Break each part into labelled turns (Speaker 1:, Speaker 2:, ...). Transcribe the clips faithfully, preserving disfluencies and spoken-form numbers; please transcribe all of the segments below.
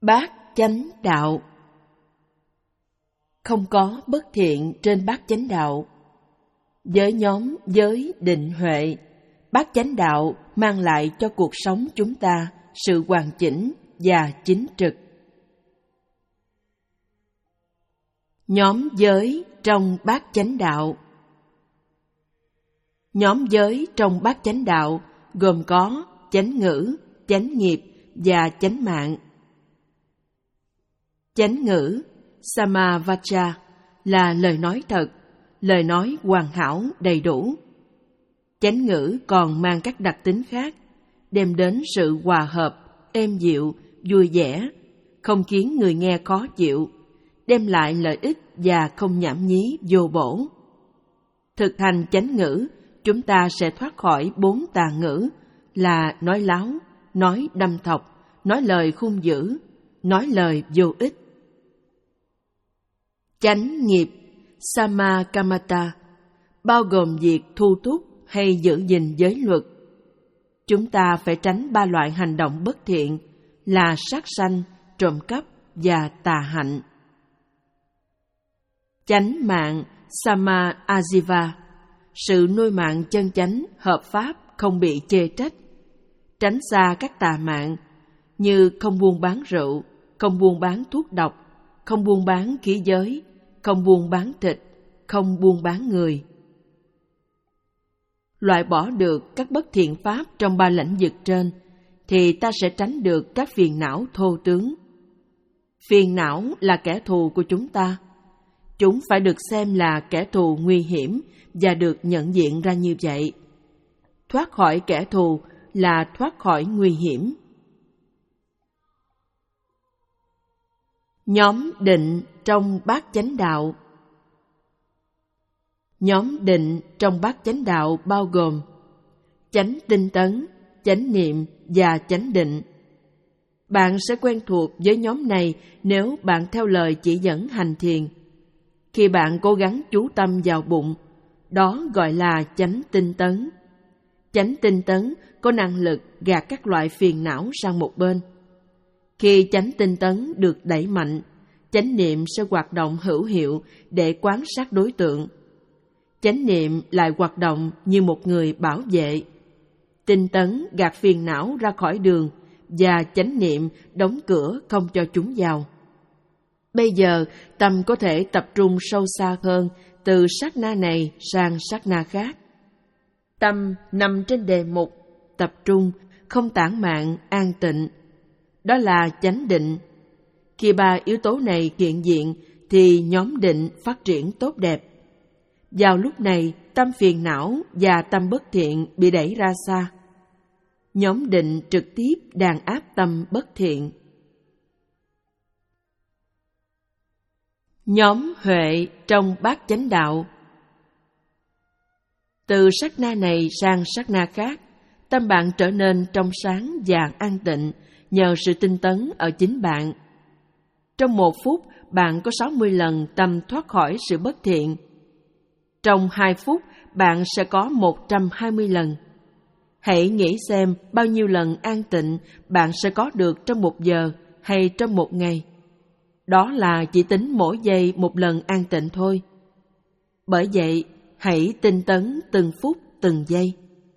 Speaker 1: Bát chánh đạo. Không có bất thiện trên bát chánh đạo. Với nhóm giới định huệ, bát chánh đạo mang lại cho cuộc sống chúng ta sự hoàn chỉnh và chính trực. Nhóm giới trong bát chánh đạo. Nhóm giới trong bát chánh đạo gồm có chánh ngữ, chánh nghiệp và chánh mạng. Chánh ngữ, Samavacha, là lời nói thật, lời nói hoàn hảo đầy đủ. Chánh ngữ còn mang các đặc tính khác, đem đến sự hòa hợp, êm dịu, vui vẻ, không khiến người nghe khó chịu, đem lại lợi ích và không nhảm nhí vô bổ. Thực hành chánh ngữ, chúng ta sẽ thoát khỏi bốn tà ngữ là nói láo, nói đâm thọc, nói lời hung dữ, nói lời vô ích. Chánh nghiệp, Samakamata, bao gồm việc thu túc hay giữ gìn giới luật. Chúng ta phải tránh ba loại hành động bất thiện là sát sanh, trộm cắp và tà hạnh. Chánh mạng, Sama Ajiva, sự nuôi mạng chân chánh, hợp pháp, không bị chê trách. Tránh xa các tà mạng như không buôn bán rượu, không buôn bán thuốc độc, không buôn bán khí giới, không buôn bán thịt, không buôn bán người. Loại bỏ được các bất thiện pháp trong ba lãnh vực trên, thì ta sẽ tránh được các phiền não thô tướng. Phiền não là kẻ thù của chúng ta. Chúng phải được xem là kẻ thù nguy hiểm và được nhận diện ra như vậy. Thoát khỏi kẻ thù là thoát khỏi nguy hiểm. Nhóm định trong bát chánh đạo. Nhóm định trong bát chánh đạo bao gồm chánh tinh tấn, chánh niệm và chánh định. Bạn sẽ quen thuộc với nhóm này nếu bạn theo lời chỉ dẫn hành thiền. Khi bạn cố gắng chú tâm vào bụng, đó gọi là chánh tinh tấn. Chánh tinh tấn có năng lực gạt các loại phiền não sang một bên. Khi chánh tinh tấn được đẩy mạnh, chánh niệm sẽ hoạt động hữu hiệu để quan sát đối tượng. Chánh niệm lại hoạt động như một người bảo vệ. Tinh tấn gạt phiền não ra khỏi đường và chánh niệm đóng cửa không cho chúng vào. Bây giờ, tâm có thể tập trung sâu xa hơn từ sát na này sang sát na khác. Tâm nằm trên đề mục, tập trung, không tản mạn, an tịnh. Đó là chánh định. Khi ba yếu tố này hiện diện, thì nhóm định phát triển tốt đẹp. Vào lúc này, tâm phiền não và tâm bất thiện bị đẩy ra xa. Nhóm định trực tiếp đàn áp tâm bất thiện. Nhóm huệ trong bát chánh đạo. Từ sát na này sang sát na khác, tâm bạn trở nên trong sáng và an tịnh nhờ sự tinh tấn ở chính bạn. Trong một phút, bạn có sáu mươi lần tâm thoát khỏi sự bất thiện. Trong hai phút, bạn sẽ có một trăm hai mươi lần. Hãy nghĩ xem bao nhiêu lần an tịnh bạn sẽ có được trong một giờ hay trong một ngày. Đó là chỉ tính mỗi giây một lần an tịnh thôi. Bởi vậy, hãy tinh tấn từng phút từng giây.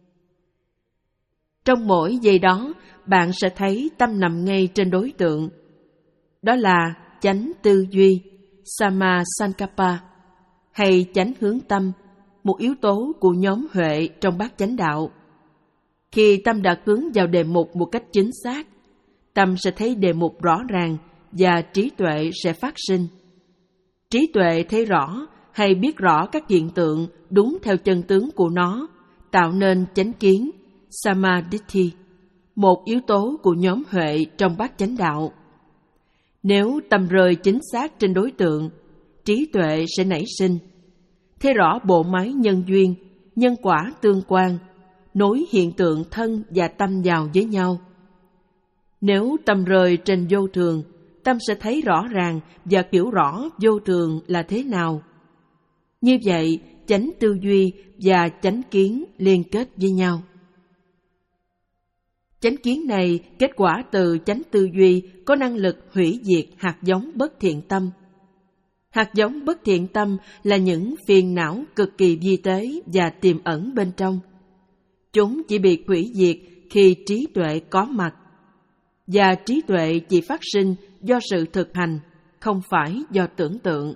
Speaker 1: Trong mỗi giây đó, bạn sẽ thấy tâm nằm ngay trên đối tượng. Đó là chánh tư duy, Sama Sankappa, hay chánh hướng tâm, một yếu tố của nhóm huệ trong bát chánh đạo. Khi tâm đã hướng vào đề mục một cách chính xác, tâm sẽ thấy đề mục rõ ràng và trí tuệ sẽ phát sinh. Trí tuệ thấy rõ hay biết rõ các hiện tượng đúng theo chân tướng của nó, tạo nên chánh kiến, Samadhi, một yếu tố của nhóm huệ trong bát chánh đạo. Nếu tâm rơi chính xác trên đối tượng, trí tuệ sẽ nảy sinh. Thấy rõ bộ máy nhân duyên, nhân quả tương quan, nối hiện tượng thân và tâm vào với nhau. Nếu tâm rơi trên vô thường, tâm sẽ thấy rõ ràng và hiểu rõ vô thường là thế nào. Như vậy, chánh tư duy và chánh kiến liên kết với nhau. Chánh kiến này kết quả từ chánh tư duy có năng lực hủy diệt hạt giống bất thiện tâm. Hạt giống bất thiện tâm là những phiền não cực kỳ vi tế và tiềm ẩn bên trong. Chúng chỉ bị hủy diệt khi trí tuệ có mặt. Và trí tuệ chỉ phát sinh do sự thực hành, không phải do tưởng tượng.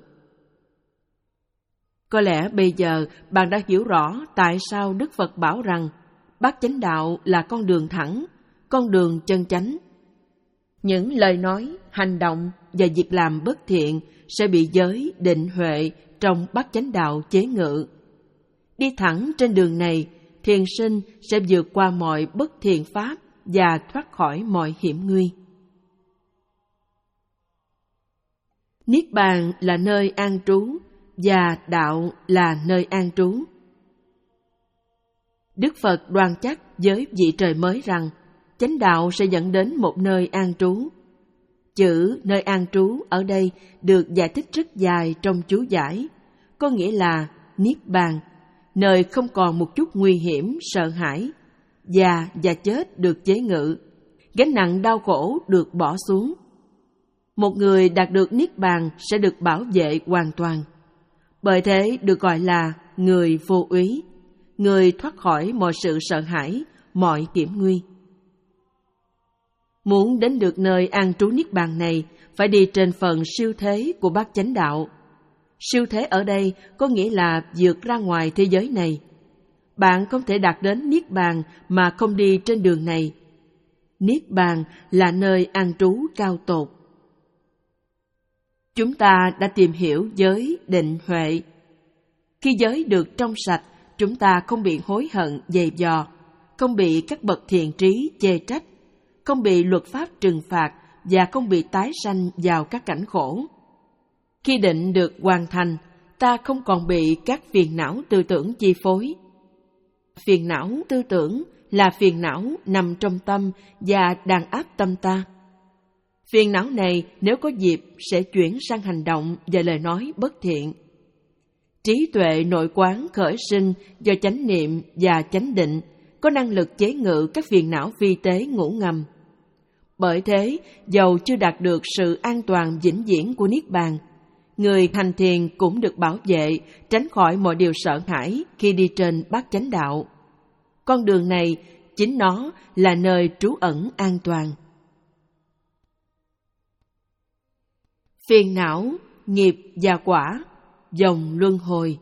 Speaker 1: Có lẽ bây giờ bạn đã hiểu rõ tại sao Đức Phật bảo rằng bát chánh đạo là con đường thẳng, con đường chân chánh. Những lời nói, hành động và việc làm bất thiện sẽ bị giới, định, huệ trong bát chánh đạo chế ngự. Đi thẳng trên đường này, thiền sinh sẽ vượt qua mọi bất thiện pháp và thoát khỏi mọi hiểm nguy. Niết bàn là nơi an trú và đạo là nơi an trú. Đức Phật đoan chắc với vị trời mới rằng chánh đạo sẽ dẫn đến một nơi an trú. Chữ nơi an trú ở đây được giải thích rất dài trong chú giải, có nghĩa là Niết bàn, nơi không còn một chút nguy hiểm, sợ hãi, già và chết được chế ngự, gánh nặng đau khổ được bỏ xuống. Một người đạt được Niết bàn sẽ được bảo vệ hoàn toàn. Bởi thế được gọi là người vô úy, người thoát khỏi mọi sự sợ hãi, mọi hiểm nguy. Muốn đến được nơi an trú Niết bàn này, phải đi trên phần siêu thế của bát chánh đạo. Siêu thế ở đây có nghĩa là vượt ra ngoài thế giới này. Bạn không thể đạt đến Niết bàn mà không đi trên đường này. Niết bàn là nơi an trú cao tột. Chúng ta đã tìm hiểu giới, định, huệ. Khi giới được trong sạch, chúng ta không bị hối hận, dày dò, không bị các bậc thiện trí chê trách, không bị luật pháp trừng phạt và không bị tái sanh vào các cảnh khổ. Khi định được hoàn thành, ta không còn bị các phiền não tư tưởng chi phối. Phiền não tư tưởng là phiền não nằm trong tâm và đàn áp tâm ta. Phiền não này nếu có dịp sẽ chuyển sang hành động và lời nói bất thiện. Trí tuệ nội quán khởi sinh do chánh niệm và chánh định có năng lực chế ngự các phiền não vi tế ngủ ngầm. Bởi thế, dầu chưa đạt được sự an toàn vĩnh viễn của Niết bàn, người hành thiền cũng được bảo vệ, tránh khỏi mọi điều sợ hãi khi đi trên bát chánh đạo. Con đường này, chính nó là nơi trú ẩn an toàn. Phiền não, nghiệp và quả, dòng luân hồi.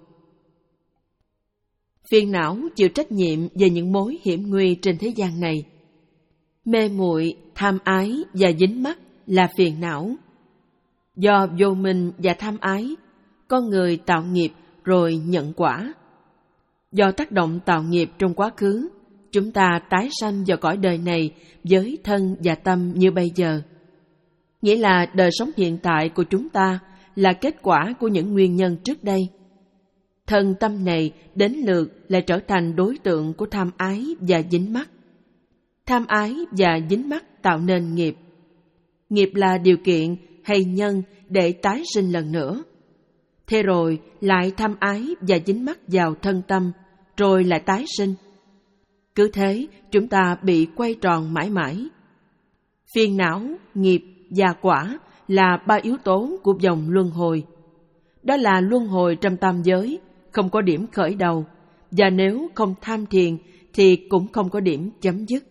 Speaker 1: Phiền não chịu trách nhiệm về những mối hiểm nguy trên thế gian này. Mê muội, tham ái và dính mắc là phiền não. Do vô minh và tham ái, con người tạo nghiệp rồi nhận quả. Do tác động tạo nghiệp trong quá khứ, chúng ta tái sanh vào cõi đời này với thân và tâm như bây giờ. Nghĩa là đời sống hiện tại của chúng ta là kết quả của những nguyên nhân trước đây. Thân tâm này đến lượt lại trở thành đối tượng của tham ái và dính mắc. Tham ái và dính mắc tạo nên nghiệp. Nghiệp là điều kiện hay nhân để tái sinh lần nữa. Thế rồi lại tham ái và dính mắc vào thân tâm, rồi lại tái sinh. Cứ thế chúng ta bị quay tròn mãi mãi. Phiền não, nghiệp và quả là ba yếu tố của vòng luân hồi. Đó là luân hồi trong tam giới, không có điểm khởi đầu, và nếu không tham thiền thì cũng không có điểm chấm dứt.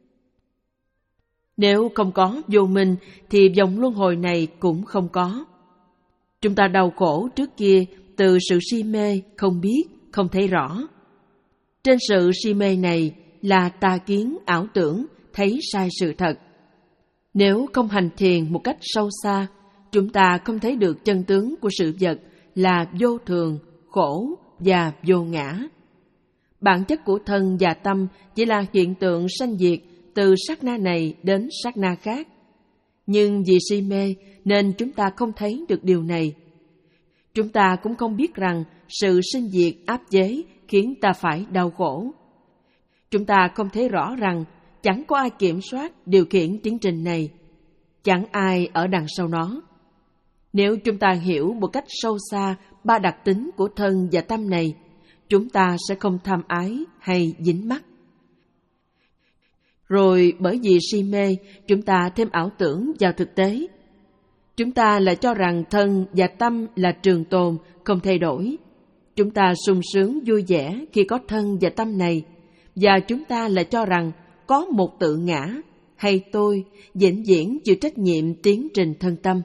Speaker 1: Nếu không có vô minh thì vòng luân hồi này cũng không có. Chúng ta đau khổ trước kia từ sự si mê, không biết, không thấy rõ. Trên sự si mê này là tà kiến, ảo tưởng, thấy sai sự thật. Nếu không hành thiền một cách sâu xa, chúng ta không thấy được chân tướng của sự vật là vô thường, khổ và vô ngã. Bản chất của thân và tâm chỉ là hiện tượng sanh diệt từ sát na này đến sát na khác. Nhưng vì si mê nên chúng ta không thấy được điều này. Chúng ta cũng không biết rằng sự sinh diệt áp chế khiến ta phải đau khổ. Chúng ta không thấy rõ rằng chẳng có ai kiểm soát, điều khiển tiến trình này. Chẳng ai ở đằng sau nó. Nếu chúng ta hiểu một cách sâu xa ba đặc tính của thân và tâm này, chúng ta sẽ không tham ái hay dính mắc. Rồi bởi vì si mê, chúng ta thêm ảo tưởng vào thực tế. Chúng ta lại cho rằng thân và tâm là trường tồn, không thay đổi. Chúng ta sung sướng vui vẻ khi có thân và tâm này, và chúng ta lại cho rằng có một tự ngã hay tôi vĩnh viễn chịu trách nhiệm tiến trình thân tâm.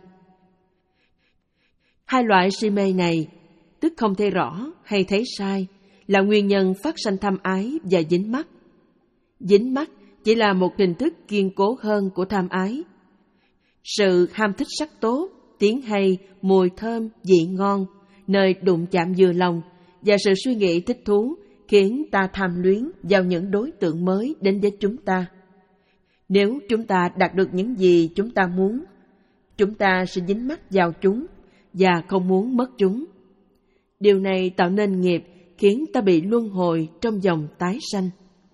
Speaker 1: Hai loại si mê này, tức không thấy rõ hay thấy sai, là nguyên nhân phát sanh tham ái và dính mắc. Dính mắc chỉ là một hình thức kiên cố hơn của tham ái. Sự ham thích sắc tốt, tiếng hay, mùi thơm, vị ngon, nơi đụng chạm vừa lòng, và sự suy nghĩ thích thú khiến ta tham luyến vào những đối tượng mới đến với chúng ta. Nếu chúng ta đạt được những gì chúng ta muốn, chúng ta sẽ dính mắc vào chúng và không muốn mất chúng. Điều này tạo nên nghiệp khiến ta bị luân hồi trong dòng tái sanh.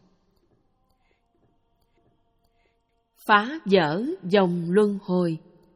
Speaker 1: Phá vỡ dòng luân hồi.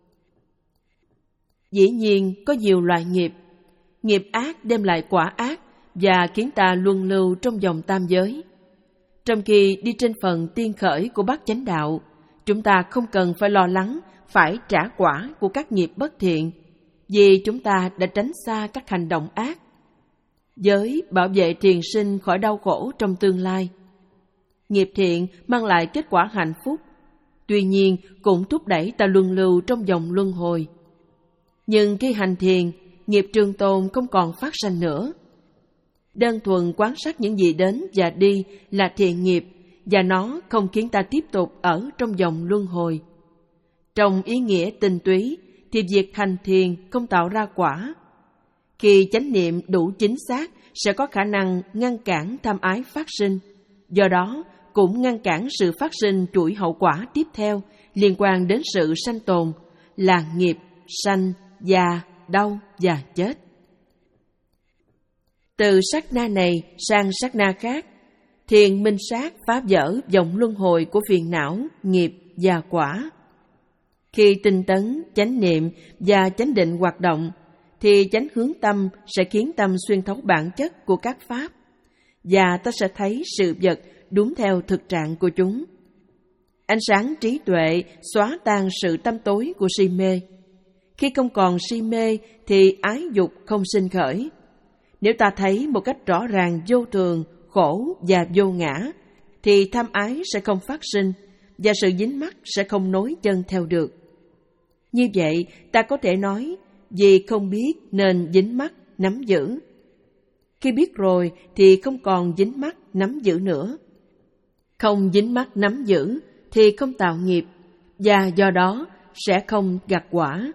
Speaker 1: Dĩ nhiên có nhiều loại nghiệp. Nghiệp ác đem lại quả ác và khiến ta luân lưu trong dòng tam giới. Trong khi đi trên phần tiên khởi của bát chánh đạo, chúng ta không cần phải lo lắng phải trả quả của các nghiệp bất thiện, vì chúng ta đã tránh xa các hành động ác. Giới bảo vệ thiền sinh khỏi đau khổ trong tương lai. Nghiệp thiện mang lại kết quả hạnh phúc, tuy nhiên cũng thúc đẩy ta luân lưu trong dòng luân hồi. Nhưng khi hành thiền, nghiệp trường tồn không còn phát sanh nữa. Đơn thuần quan sát những gì đến và đi là thiện nghiệp, và nó không khiến ta tiếp tục ở trong dòng luân hồi. Trong ý nghĩa tinh túy, thì việc hành thiền không tạo ra quả. Khi chánh niệm đủ chính xác, sẽ có khả năng ngăn cản tham ái phát sinh, do đó cũng ngăn cản sự phát sinh chuỗi hậu quả tiếp theo liên quan đến sự sanh tồn, là nghiệp, sanh, già, đau và chết. Từ sát na này sang sát na khác, thiền minh sát phá vỡ vòng luân hồi của phiền não, nghiệp và quả. Khi tinh tấn, chánh niệm và chánh định hoạt động, thì chánh hướng tâm sẽ khiến tâm xuyên thấu bản chất của các pháp, và ta sẽ thấy sự vật đúng theo thực trạng của chúng. Ánh sáng trí tuệ xóa tan sự tăm tối của si mê. Khi không còn si mê thì ái dục không sinh khởi. Nếu ta thấy một cách rõ ràng vô thường, khổ và vô ngã, thì tham ái sẽ không phát sinh, và sự dính mắc sẽ không nối chân theo được. Như vậy, ta có thể nói, vì không biết nên dính mắc, nắm giữ. Khi biết rồi thì không còn dính mắc, nắm giữ nữa. Không dính mắc, nắm giữ thì không tạo nghiệp, và do đó sẽ không gặt quả.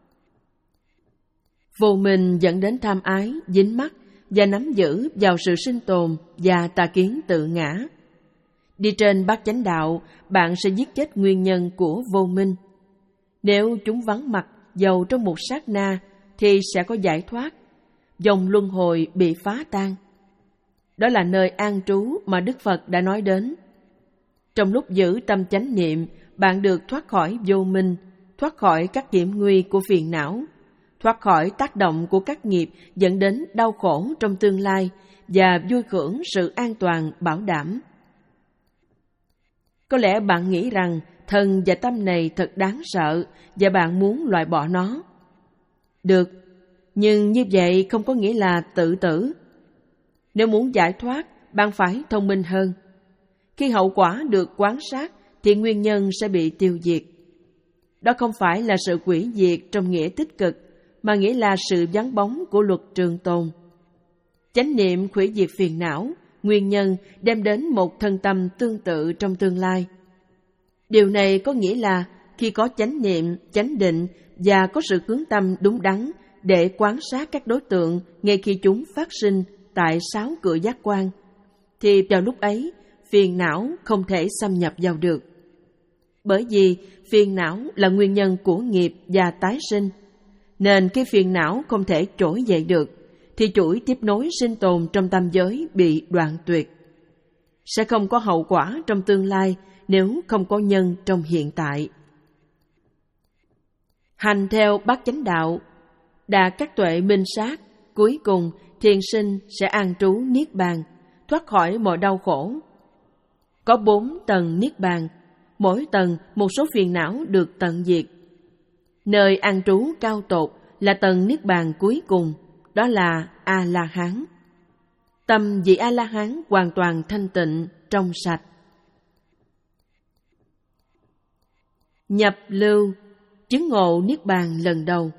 Speaker 1: Vô minh dẫn đến tham ái, dính mắc và nắm giữ vào sự sinh tồn và tà kiến tự ngã. Đi trên bát chánh đạo, bạn sẽ giết chết nguyên nhân của vô minh. Nếu chúng vắng mặt dầu trong một sát na, thì sẽ có giải thoát. Dòng luân hồi bị phá tan. Đó là nơi an trú mà Đức Phật đã nói đến. Trong lúc giữ tâm chánh niệm, bạn được thoát khỏi vô minh, thoát khỏi các hiểm nguy của phiền não, thoát khỏi tác động của các nghiệp dẫn đến đau khổ trong tương lai và vui hưởng sự an toàn bảo đảm. Có lẽ bạn nghĩ rằng thân và tâm này thật đáng sợ và bạn muốn loại bỏ nó. Được, nhưng như vậy không có nghĩa là tự tử. Nếu muốn giải thoát, bạn phải thông minh hơn. Khi hậu quả được quan sát thì nguyên nhân sẽ bị tiêu diệt. Đó không phải là sự hủy diệt trong nghĩa tích cực, mà nghĩa là sự vắng bóng của luật trường tồn. Chánh niệm hủy diệt phiền não, nguyên nhân đem đến một thân tâm tương tự trong tương lai. Điều này có nghĩa là khi có chánh niệm, chánh định và có sự hướng tâm đúng đắn để quan sát các đối tượng ngay khi chúng phát sinh tại sáu cửa giác quan, thì vào lúc ấy phiền não không thể xâm nhập vào được. Bởi vì phiền não là nguyên nhân của nghiệp và tái sinh, nên khi phiền não không thể trỗi dậy được, thì chuỗi tiếp nối sinh tồn trong tam giới bị đoạn tuyệt. Sẽ không có hậu quả trong tương lai nếu không có nhân trong hiện tại. Hành theo bát chánh đạo, đạt các tuệ minh sát, cuối cùng thiền sinh sẽ an trú niết bàn, thoát khỏi mọi đau khổ. có bốn tầng niết bàn, mỗi tầng một số phiền não được tận diệt. Nơi an trú cao tột là tầng niết bàn cuối cùng, đó là A-la-hán. Tâm vị A-la-hán hoàn toàn thanh tịnh, trong sạch. Nhập lưu, chứng ngộ niết bàn lần đầu.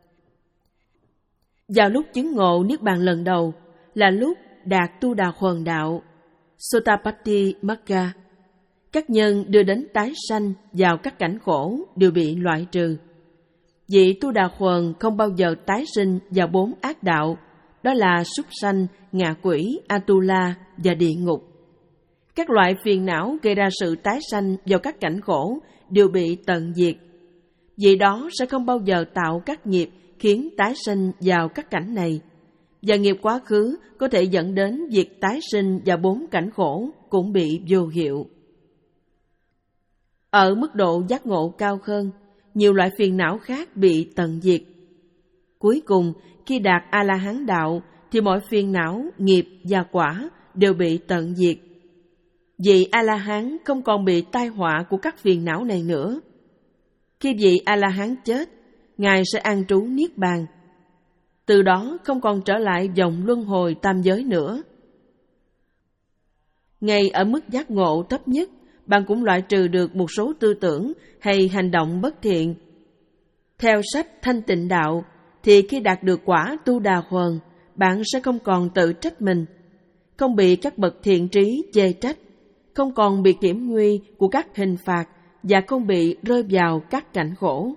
Speaker 1: Vào lúc chứng ngộ niết bàn lần đầu là lúc đạt tu đà huần đạo, Sotapatti Magga. Các nhân đưa đến tái sanh vào các cảnh khổ đều bị loại trừ. Vị tu đà huần không bao giờ tái sinh vào bốn ác đạo, đó là súc sanh, ngạ quỷ, Atula và địa ngục. Các loại phiền não gây ra sự tái sanh vào các cảnh khổ đều bị tận diệt. Vì đó sẽ không bao giờ tạo các nghiệp khiến tái sinh vào các cảnh này, và nghiệp quá khứ có thể dẫn đến việc tái sinh vào bốn cảnh khổ cũng bị vô hiệu. Ở mức độ giác ngộ cao hơn, nhiều loại phiền não khác bị tận diệt. Cuối cùng, khi đạt A-la-hán đạo thì mọi phiền não, nghiệp và quả đều bị tận diệt. Vị A-la-hán không còn bị tai họa của các phiền não này nữa. Khi vị A-la-hán chết, Ngài sẽ an trú niết bàn. Từ đó không còn trở lại vòng luân hồi tam giới nữa. Ngay ở mức giác ngộ thấp nhất, bạn cũng loại trừ được một số tư tưởng hay hành động bất thiện. Theo sách Thanh Tịnh Đạo, thì khi đạt được quả tu đà huần, bạn sẽ không còn tự trách mình, không bị các bậc thiện trí chê trách, không còn bị hiểm nguy của các hình phạt và không bị rơi vào các cảnh khổ.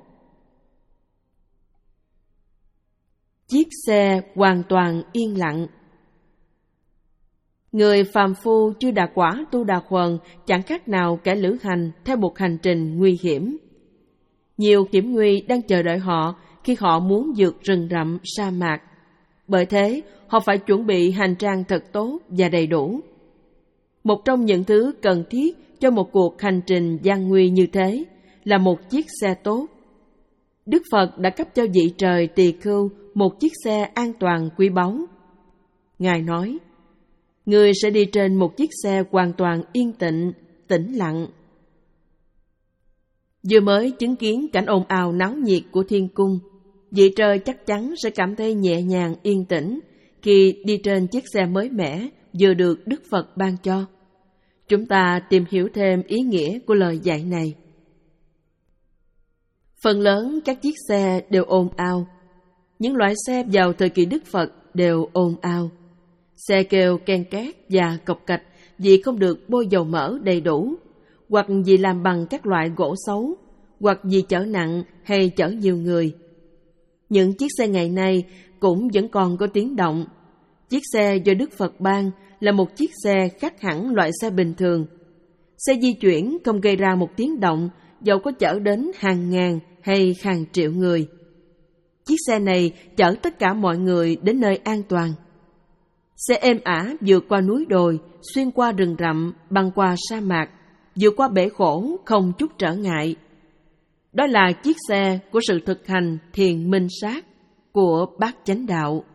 Speaker 1: Chiếc xe hoàn toàn yên lặng. Người phàm phu chưa đạt quả tu đà huần chẳng khác nào kẻ lữ hành theo một hành trình nguy hiểm. Nhiều hiểm nguy đang chờ đợi họ khi họ muốn vượt rừng rậm sa mạc. Bởi thế, họ phải chuẩn bị hành trang thật tốt và đầy đủ. Một trong những thứ cần thiết cho một cuộc hành trình gian nguy như thế là một chiếc xe tốt. Đức Phật đã cấp cho vị trời tỳ khưu một chiếc xe an toàn quý báu. Ngài nói, người sẽ đi trên một chiếc xe hoàn toàn yên tĩnh, tĩnh lặng. Vừa mới chứng kiến cảnh ồn ào náo nhiệt của thiên cung, vị trời chắc chắn sẽ cảm thấy nhẹ nhàng yên tĩnh khi đi trên chiếc xe mới mẻ vừa được Đức Phật ban cho. Chúng ta tìm hiểu thêm ý nghĩa của lời dạy này. Phần lớn các chiếc xe đều ồn ào. Những loại xe vào thời kỳ Đức Phật đều ồn ào. Xe kêu ken két và cộc cạch vì không được bôi dầu mỡ đầy đủ, hoặc vì làm bằng các loại gỗ xấu, hoặc vì chở nặng hay chở nhiều người. Những chiếc xe ngày nay cũng vẫn còn có tiếng động. Chiếc xe do Đức Phật ban là một chiếc xe khác hẳn loại xe bình thường. Xe di chuyển không gây ra một tiếng động dẫu có chở đến hàng ngàn hay hàng triệu người. Chiếc xe này chở tất cả mọi người đến nơi an toàn. Xe êm ả vượt qua núi đồi, xuyên qua rừng rậm, băng qua sa mạc, vượt qua bể khổ không chút trở ngại. Đó là chiếc xe của sự thực hành thiền minh sát của Bát Chánh Đạo.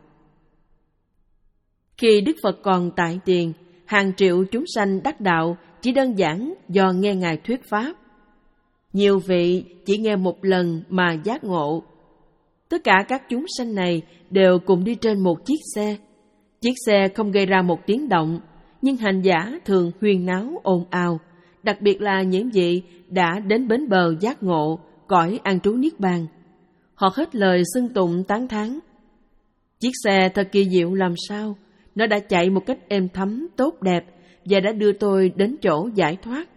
Speaker 1: Khi Đức Phật còn tại tiền, hàng triệu chúng sanh đắc đạo chỉ đơn giản do nghe Ngài thuyết pháp. Nhiều vị chỉ nghe một lần mà giác ngộ. Tất cả các chúng sanh này đều cùng đi trên một chiếc xe. Chiếc xe không gây ra một tiếng động, nhưng hành giả thường huyên náo ồn ào, đặc biệt là những vị đã đến bến bờ giác ngộ, cõi an trú niết bàn. Họ hết lời xưng tụng tán thán. Chiếc xe thật kỳ diệu làm sao, nó đã chạy một cách êm thấm, tốt đẹp và đã đưa tôi đến chỗ giải thoát.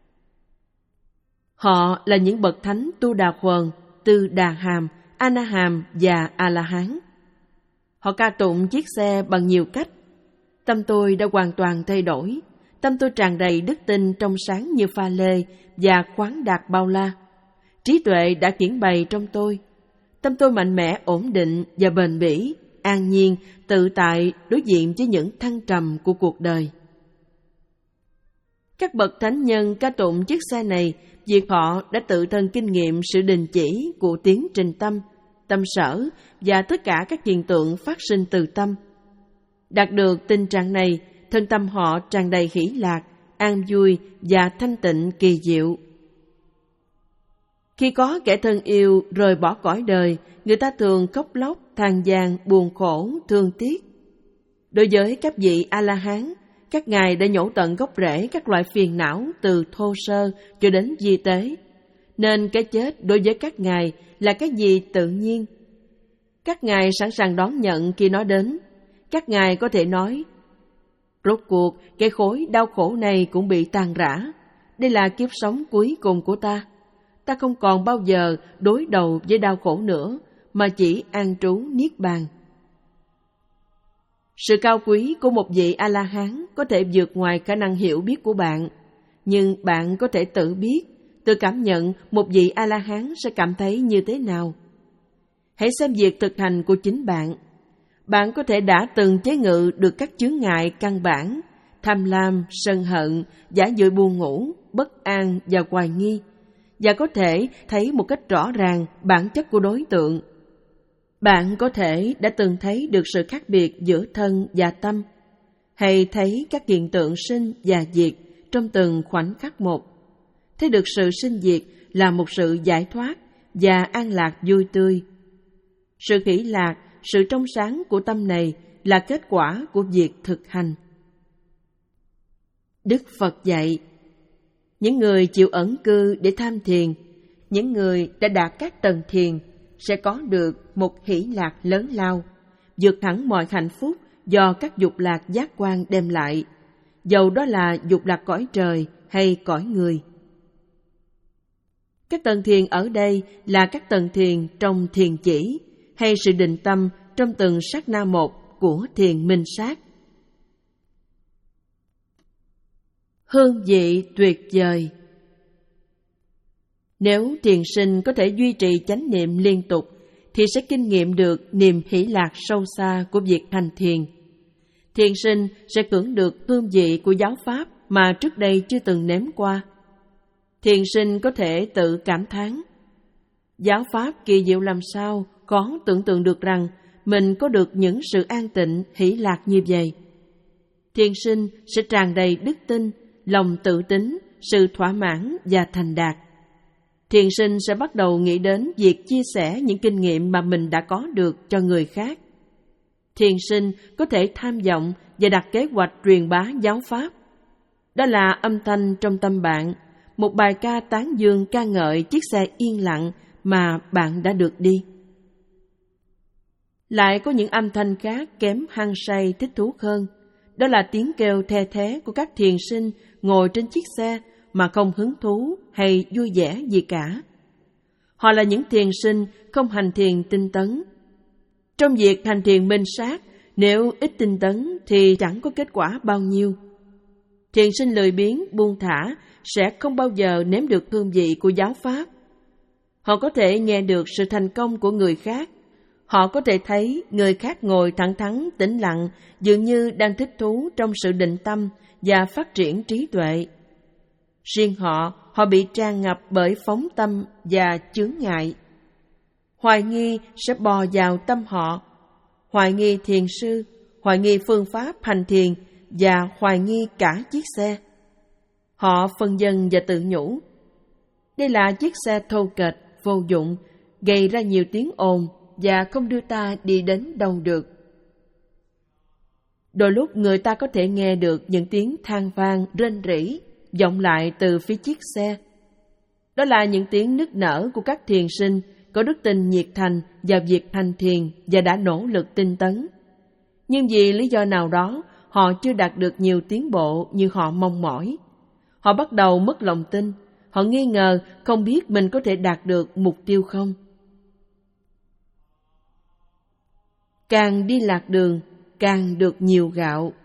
Speaker 1: Họ là những bậc thánh Tu Đà Huần, Tư Đà Hàm, A Na Hàm và A La Hán. Họ ca tụng chiếc xe bằng nhiều cách. Tâm tôi đã hoàn toàn thay đổi. Tâm tôi tràn đầy đức tin trong sáng như pha lê và khoáng đạt bao la. Trí tuệ đã hiển bày trong tôi. Tâm tôi mạnh mẽ, ổn định và bền bỉ, an nhiên, tự tại đối diện với những thăng trầm của cuộc đời. Các bậc thánh nhân ca tụng chiếc xe này vì họ đã tự thân kinh nghiệm sự đình chỉ của tiến trình tâm, tâm sở và tất cả các hiện tượng phát sinh từ tâm. Đạt được tình trạng này, thân tâm họ tràn đầy hỷ lạc, an vui và thanh tịnh kỳ diệu. Khi có kẻ thân yêu rời bỏ cõi đời, người ta thường khóc lóc, than vãn, buồn khổ, thương tiếc. Đối với các vị A-la-hán, các ngài đã nhổ tận gốc rễ các loại phiền não từ thô sơ cho đến vi tế, nên cái chết đối với các ngài là cái gì tự nhiên. Các ngài sẵn sàng đón nhận khi nó đến. Các ngài có thể nói, rốt cuộc cái khối đau khổ này cũng bị tan rã. Đây là kiếp sống cuối cùng của ta. Ta không còn bao giờ đối đầu với đau khổ nữa, mà chỉ an trú niết bàn. Sự cao quý của một vị A-la-hán có thể vượt ngoài khả năng hiểu biết của bạn, nhưng bạn có thể tự biết, tự cảm nhận một vị A-la-hán sẽ cảm thấy như thế nào. Hãy xem việc thực hành của chính bạn. Bạn có thể đã từng chế ngự được các chướng ngại căn bản, tham lam, sân hận, giả dối buồn ngủ, bất an và hoài nghi, và có thể thấy một cách rõ ràng bản chất của đối tượng. Bạn có thể đã từng thấy được sự khác biệt giữa thân và tâm, hay thấy các hiện tượng sinh và diệt trong từng khoảnh khắc một. Thấy được sự sinh diệt là một sự giải thoát và an lạc vui tươi. Sự hỷ lạc, sự trong sáng của tâm này là kết quả của việc thực hành. Đức Phật dạy, những người chịu ẩn cư để tham thiền, những người đã đạt các tầng thiền sẽ có được một hỷ lạc lớn lao, vượt hẳn mọi hạnh phúc do các dục lạc giác quan đem lại, dầu đó là dục lạc cõi trời hay cõi người. Các tầng thiền ở đây là các tầng thiền trong thiền chỉ, hay sự định tâm trong từng sát na một của thiền minh sát. Hương vị tuyệt vời. Nếu thiền sinh có thể duy trì chánh niệm liên tục, thì sẽ kinh nghiệm được niềm hỷ lạc sâu xa của việc hành thiền. Thiền sinh sẽ hưởng được hương vị của giáo pháp mà trước đây chưa từng nếm qua. Thiền sinh có thể tự cảm thán, giáo pháp kỳ diệu làm sao có tưởng tượng được rằng mình có được những sự an tịnh, hỷ lạc như vậy. Thiền sinh sẽ tràn đầy đức tin, lòng tự tín, sự thỏa mãn và thành đạt. Thiền sinh sẽ bắt đầu nghĩ đến việc chia sẻ những kinh nghiệm mà mình đã có được cho người khác. Thiền sinh có thể tham vọng và đặt kế hoạch truyền bá giáo pháp. Đó là âm thanh trong tâm bạn, một bài ca tán dương ca ngợi chiếc xe yên lặng mà bạn đã được đi. Lại có những âm thanh khác kém hăng say thích thú hơn. Đó là tiếng kêu the thé của các thiền sinh ngồi trên chiếc xe mà không hứng thú hay vui vẻ gì cả. Họ là những thiền sinh không hành thiền tinh tấn. Trong việc hành thiền minh sát, nếu ít tinh tấn thì chẳng có kết quả bao nhiêu. Thiền sinh lười biếng, buông thả sẽ không bao giờ nếm được hương vị của giáo pháp. Họ có thể nghe được sự thành công của người khác. Họ có thể thấy người khác ngồi thẳng thắn, tĩnh lặng, dường như đang thích thú trong sự định tâm và phát triển trí tuệ. Riêng họ, họ bị tràn ngập bởi phóng tâm và chướng ngại. Hoài nghi sẽ bò vào tâm họ, hoài nghi thiền sư, hoài nghi phương pháp hành thiền và hoài nghi cả chiếc xe. Họ phân vân và tự nhủ, đây là chiếc xe thô kệch, vô dụng, gây ra nhiều tiếng ồn và không đưa ta đi đến đâu được. Đôi lúc người ta có thể nghe được những tiếng than vang rên rỉ vọng lại từ phía chiếc xe. Đó là những tiếng nức nở của các thiền sinh có đức tin nhiệt thành vào việc hành thiền và đã nỗ lực tinh tấn. Nhưng vì lý do nào đó, họ chưa đạt được nhiều tiến bộ như họ mong mỏi. Họ bắt đầu mất lòng tin, họ nghi ngờ không biết mình có thể đạt được mục tiêu không. Càng đi lạc đường, càng được nhiều gạo.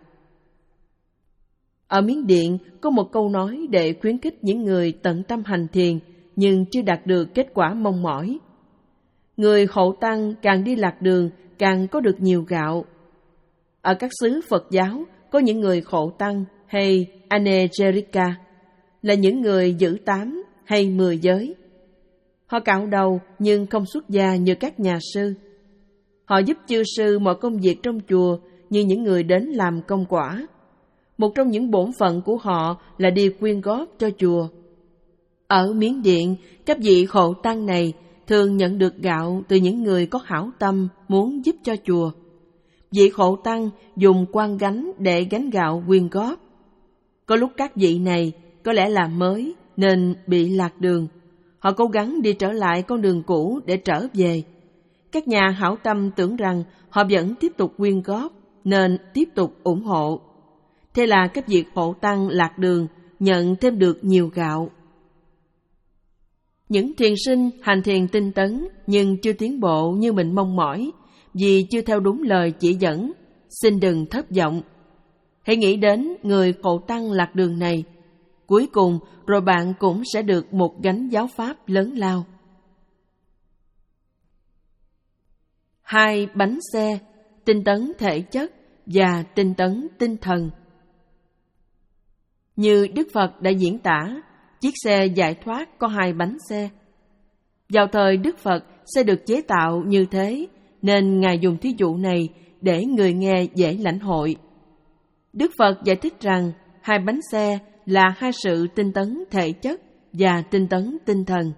Speaker 1: Ở Miến Điện có một câu nói để khuyến khích những người tận tâm hành thiền nhưng chưa đạt được kết quả mong mỏi. Người hậu tăng càng đi lạc đường càng có được nhiều gạo. Ở các xứ Phật giáo có những người hậu tăng hay Anegerika là những người giữ tám hay mười giới. Họ cạo đầu nhưng không xuất gia như các nhà sư. Họ giúp chư sư mọi công việc trong chùa như những người đến làm công quả. Một trong những bổn phận của họ là đi quyên góp cho chùa. Ở Miến Điện, các vị khổ tăng này thường nhận được gạo từ những người có hảo tâm muốn giúp cho chùa. Vị khổ tăng dùng quan gánh để gánh gạo quyên góp. Có lúc các vị này có lẽ là mới nên bị lạc đường. Họ cố gắng đi trở lại con đường cũ để trở về. Các nhà hảo tâm tưởng rằng họ vẫn tiếp tục quyên góp nên tiếp tục ủng hộ. Thế là các vị khổ tăng lạc đường nhận thêm được nhiều gạo. Những thiền sinh hành thiền tinh tấn nhưng chưa tiến bộ như mình mong mỏi vì chưa theo đúng lời chỉ dẫn, xin đừng thất vọng. Hãy nghĩ đến người khổ tăng lạc đường này. Cuối cùng rồi bạn cũng sẽ được một gánh giáo pháp lớn lao. Hai bánh xe, tinh tấn thể chất và tinh tấn tinh thần. Như Đức Phật đã diễn tả, chiếc xe giải thoát có hai bánh xe. Vào thời Đức Phật, xe được chế tạo như thế, nên Ngài dùng thí dụ này để người nghe dễ lãnh hội. Đức Phật giải thích rằng hai bánh xe là hai sự tinh tấn thể chất và tinh tấn tinh thần.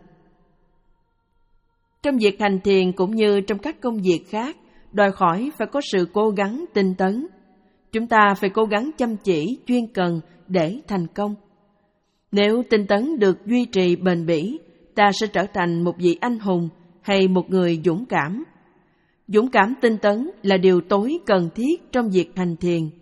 Speaker 1: Trong việc hành thiền cũng như trong các công việc khác, đòi hỏi phải có sự cố gắng tinh tấn. Chúng ta phải cố gắng chăm chỉ, chuyên cần để thành công. Nếu tinh tấn được duy trì bền bỉ, ta sẽ trở thành một vị anh hùng hay một người dũng cảm. Dũng cảm tinh tấn là điều tối cần thiết trong việc hành thiền.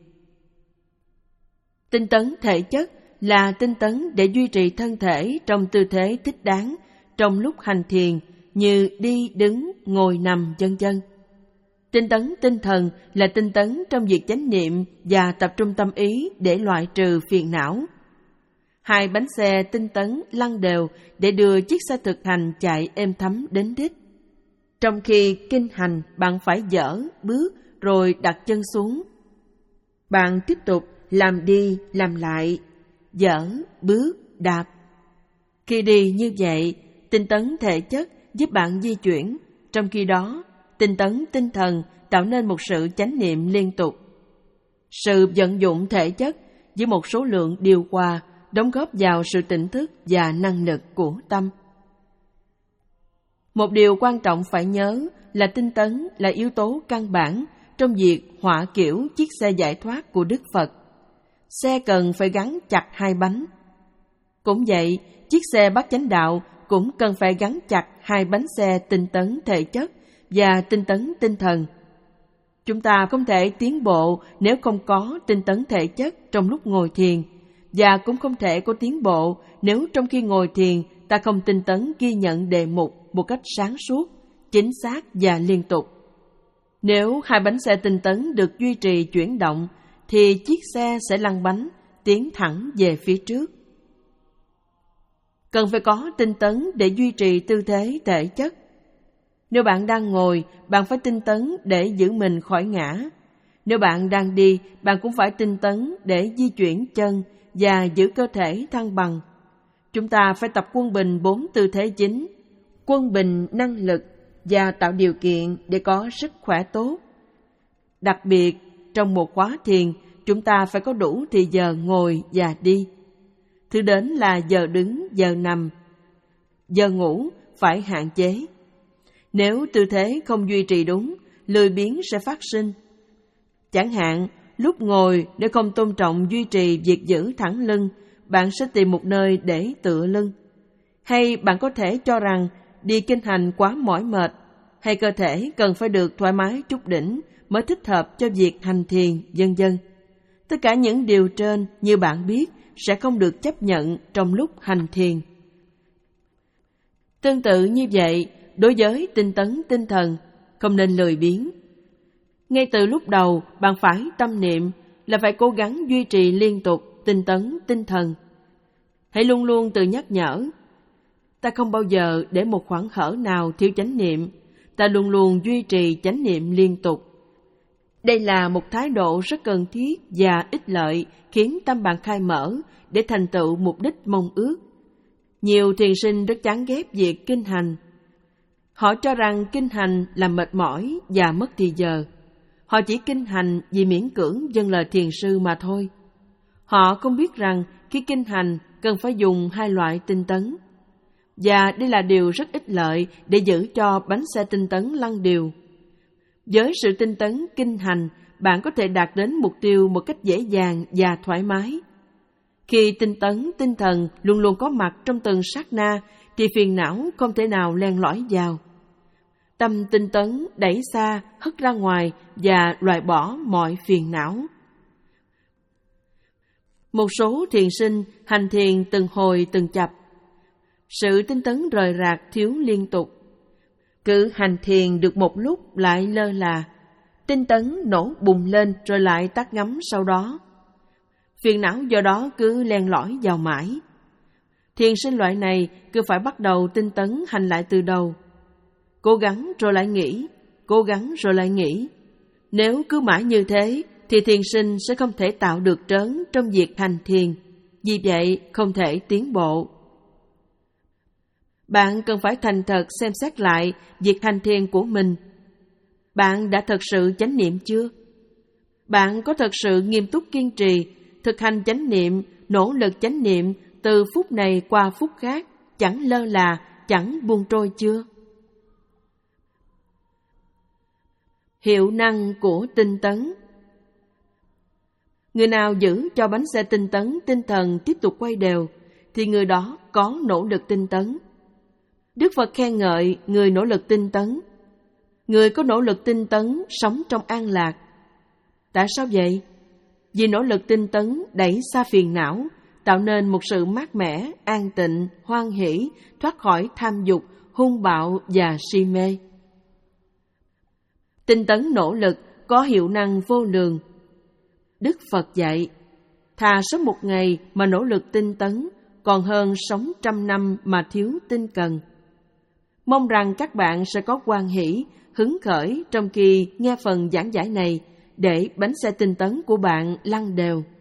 Speaker 1: Tinh tấn thể chất là tinh tấn để duy trì thân thể trong tư thế thích đáng trong lúc hành thiền như đi, đứng, ngồi, nằm, vân vân. Tinh tấn tinh thần là tinh tấn trong việc chánh niệm và tập trung tâm ý để loại trừ phiền não. Hai bánh xe tinh tấn lăn đều để đưa chiếc xe thực hành chạy êm thấm đến đích. Trong khi kinh hành, bạn phải dở, bước, rồi đặt chân xuống. Bạn tiếp tục làm đi, làm lại, dở, bước, đạp. Khi đi như vậy, tinh tấn thể chất giúp bạn di chuyển. Trong khi đó, tinh tấn tinh thần tạo nên một sự chánh niệm liên tục. Sự vận dụng thể chất với một số lượng điều hòa đóng góp vào sự tỉnh thức và năng lực của tâm. Một điều quan trọng phải nhớ là tinh tấn là yếu tố căn bản trong việc họa kiểu chiếc xe giải thoát của Đức Phật. Xe cần phải gắn chặt hai bánh. Cũng vậy, chiếc xe bát chánh đạo cũng cần phải gắn chặt hai bánh xe tinh tấn thể chất và tinh tấn tinh thần. Chúng ta không thể tiến bộ nếu không có tinh tấn thể chất trong lúc ngồi thiền, và cũng không thể có tiến bộ nếu trong khi ngồi thiền ta không tinh tấn ghi nhận đề mục một cách sáng suốt, chính xác và liên tục. Nếu hai bánh xe tinh tấn được duy trì chuyển động, thì chiếc xe sẽ lăn bánh, tiến thẳng về phía trước. Cần phải có tinh tấn để duy trì tư thế thể chất. Nếu bạn đang ngồi, bạn phải tinh tấn để giữ mình khỏi ngã. Nếu bạn đang đi, bạn cũng phải tinh tấn để di chuyển chân và giữ cơ thể thăng bằng. Chúng ta phải tập quân bình bốn tư thế chính, quân bình năng lực và tạo điều kiện để có sức khỏe tốt. Đặc biệt, trong một khóa thiền, chúng ta phải có đủ thì giờ ngồi và đi. Thứ đến là giờ đứng, giờ nằm. Giờ ngủ phải hạn chế. Nếu tư thế không duy trì đúng, lười biếng sẽ phát sinh. Chẳng hạn, lúc ngồi nếu không tôn trọng duy trì việc giữ thẳng lưng, bạn sẽ tìm một nơi để tựa lưng. Hay bạn có thể cho rằng đi kinh hành quá mỏi mệt, hay cơ thể cần phải được thoải mái chút đỉnh mới thích hợp cho việc hành thiền, vân vân. Tất cả những điều trên, như bạn biết, sẽ không được chấp nhận trong lúc hành thiền. Tương tự như vậy, đối với tinh tấn tinh thần, không nên lười biếng. Ngay từ lúc đầu, bạn phải tâm niệm là phải cố gắng duy trì liên tục tinh tấn tinh thần. Hãy luôn luôn tự nhắc nhở, ta không bao giờ để một khoảng hở nào thiếu chánh niệm, ta luôn luôn duy trì chánh niệm liên tục. Đây là một thái độ rất cần thiết và ích lợi, khiến tâm bạn khai mở để thành tựu mục đích mong ước. Nhiều thiền sinh rất chán ghét việc kinh hành. Họ cho rằng kinh hành là mệt mỏi và mất thì giờ. Họ chỉ kinh hành vì miễn cưỡng vâng lời thiền sư mà thôi. Họ không biết rằng khi kinh hành cần phải dùng hai loại tinh tấn. Và đây là điều rất ích lợi để giữ cho bánh xe tinh tấn lăn đều. Với sự tinh tấn kinh hành, bạn có thể đạt đến mục tiêu một cách dễ dàng và thoải mái. Khi tinh tấn tinh thần luôn luôn có mặt trong từng sát na, thì phiền não không thể nào len lỏi vào. Tâm tinh tấn đẩy xa, hất ra ngoài và loại bỏ mọi phiền não. Một số thiền sinh hành thiền từng hồi từng chập. Sự tinh tấn rời rạc thiếu liên tục. Cứ hành thiền được một lúc lại lơ là. Tinh tấn nổ bùng lên rồi lại tắt ngấm sau đó. Phiền não do đó cứ len lỏi vào mãi. Thiền sinh loại này cứ phải bắt đầu tinh tấn hành lại từ đầu. Cố gắng rồi lại nghỉ, cố gắng rồi lại nghỉ. Nếu cứ mãi như thế, thì thiền sinh sẽ không thể tạo được trớn trong việc hành thiền. Vì vậy, không thể tiến bộ. Bạn cần phải thành thật xem xét lại việc hành thiền của mình. Bạn đã thật sự chánh niệm chưa? Bạn có thật sự nghiêm túc kiên trì, thực hành chánh niệm, nỗ lực chánh niệm từ phút này qua phút khác, chẳng lơ là, chẳng buông trôi chưa? Hiệu năng của tinh tấn. Người nào giữ cho bánh xe tinh tấn tinh thần tiếp tục quay đều, thì người đó có nỗ lực tinh tấn. Đức Phật khen ngợi người nỗ lực tinh tấn. Người có nỗ lực tinh tấn sống trong an lạc. Tại sao vậy? Vì nỗ lực tinh tấn đẩy xa phiền não, tạo nên một sự mát mẻ, an tịnh, hoan hỷ, thoát khỏi tham dục, hung bạo và si mê. Tinh tấn nỗ lực có hiệu năng vô lượng. Đức Phật dạy, thà sống một ngày mà nỗ lực tinh tấn, còn hơn sống trăm năm mà thiếu tinh cần. Mong rằng các bạn sẽ có hoan hỷ, hứng khởi trong khi nghe phần giảng giải này, để bánh xe tinh tấn của bạn lăn đều.